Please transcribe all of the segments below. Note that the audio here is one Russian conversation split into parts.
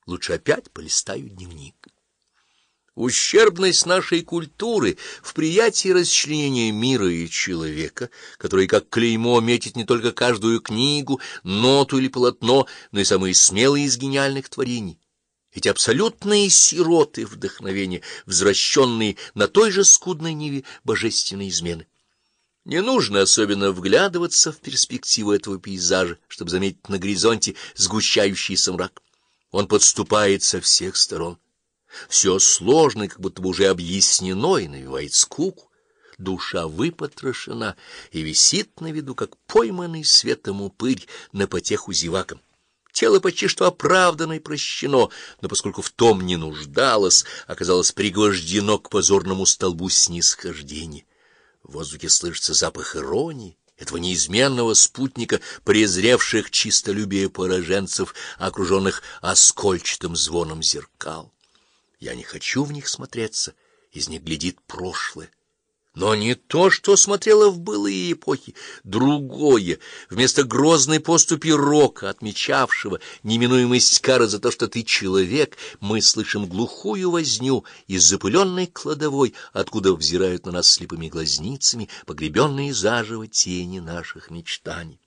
Лучше опять полистаю дневник. Ущербность нашей культуры в приятии расчленения мира и человека, который как клеймо метит не только каждую книгу, ноту или полотно, но и самые смелые из гениальных творений. Эти абсолютные сироты вдохновения, возвращенные на той же скудной ниве божественной измены. Не нужно особенно вглядываться в перспективу этого пейзажа, чтобы заметить на горизонте сгущающийся мрак. Он подступает со всех сторон. Все сложно, как будто бы уже объяснено, и навевает скуку. Душа выпотрошена и висит на виду, как пойманный светом упырь на потеху зевакам. Тело почти что оправдано и прощено, но поскольку в том не нуждалось, оказалось пригвождено к позорному столбу снисхождения. В воздухе слышится запах иронии, этого неизменного спутника презревших чистолюбие пораженцев, окруженных оскольчатым звоном зеркал. Я не хочу в них смотреться, из них глядит прошлое. Но не то, что смотрело в былые эпохи, другое. Вместо грозной поступи рока, отмечавшего неминуемость кары за то, что ты человек, мы слышим глухую возню из запыленной кладовой, откуда взирают на нас слепыми глазницами погребенные заживо тени наших мечтаний.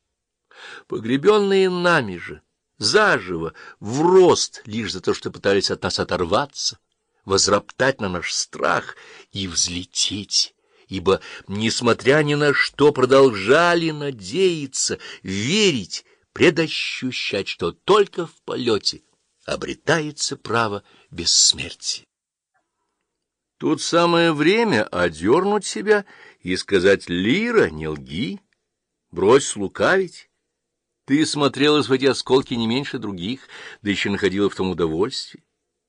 Погребенные нами же, заживо, в рост, лишь за то, что пытались от нас оторваться, возроптать на наш страх и взлететь, ибо, несмотря ни на что, продолжали надеяться, верить, предощущать, что только в полете обретается право бессмертия. Тут самое время одернуть себя и сказать: «Лира, не лги, брось лукавить. Ты смотрелась в эти осколки не меньше других, да еще находила в том удовольствие».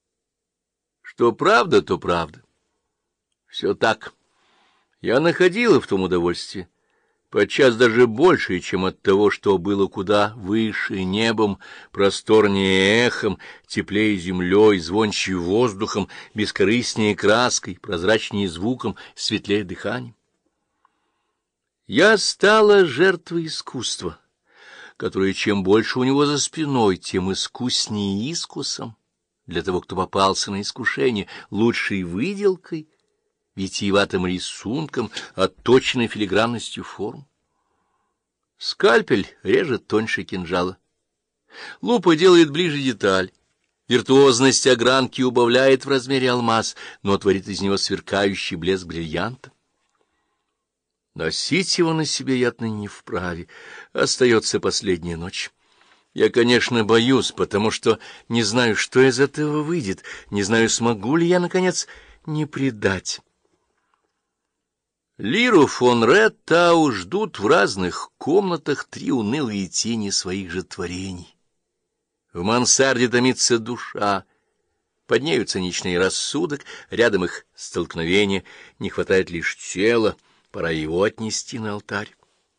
Что правда, то правда. Все так. Я находила в том удовольствие, подчас даже больше, чем от того, что было куда выше небом, просторнее эхом, теплее землей, звонче воздухом, бескорыстнее краской, прозрачнее звуком, светлее дыханием. Я стала жертвой искусства, которое чем больше у него за спиной, тем искуснее искусом. Для того, кто попался на искушение, лучшей выделкой, витиеватым рисунком, отточенной филигранностью форм. Скальпель режет тоньше кинжала. Лупа делает ближе деталь. Виртуозность огранки убавляет в размере алмаз, но творит из него сверкающий блеск бриллианта. Носить его на себе я отныне не вправе. Остается последняя ночь. Я, конечно, боюсь, потому что не знаю, что из этого выйдет, не знаю, смогу ли я, наконец, не предать. Лиру фон Реттау ждут в разных комнатах три унылые тени своих же творений. В мансарде томится душа, под нею циничный рассудок, рядом их столкновение, не хватает лишь тела, пора его отнести на алтарь.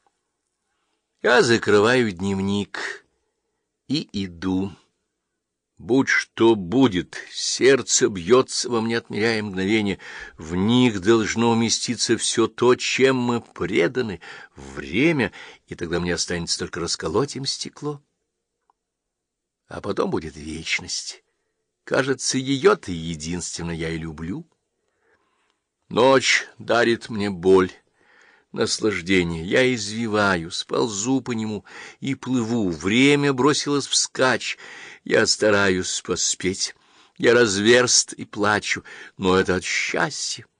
Я закрываю дневник и иду. Будь что будет, сердце бьется во мне, отмеряя мгновение. В них должно уместиться все то, чем мы преданы, время, и тогда мне останется только расколоть им стекло. А потом будет вечность. Кажется, ее-то единственно я и люблю. Ночь дарит мне боль, наслаждение. Я извиваюсь, ползу по нему и плыву. Время бросилось вскачь. Я стараюсь поспеть. Я разверст и плачу, но это от счастья.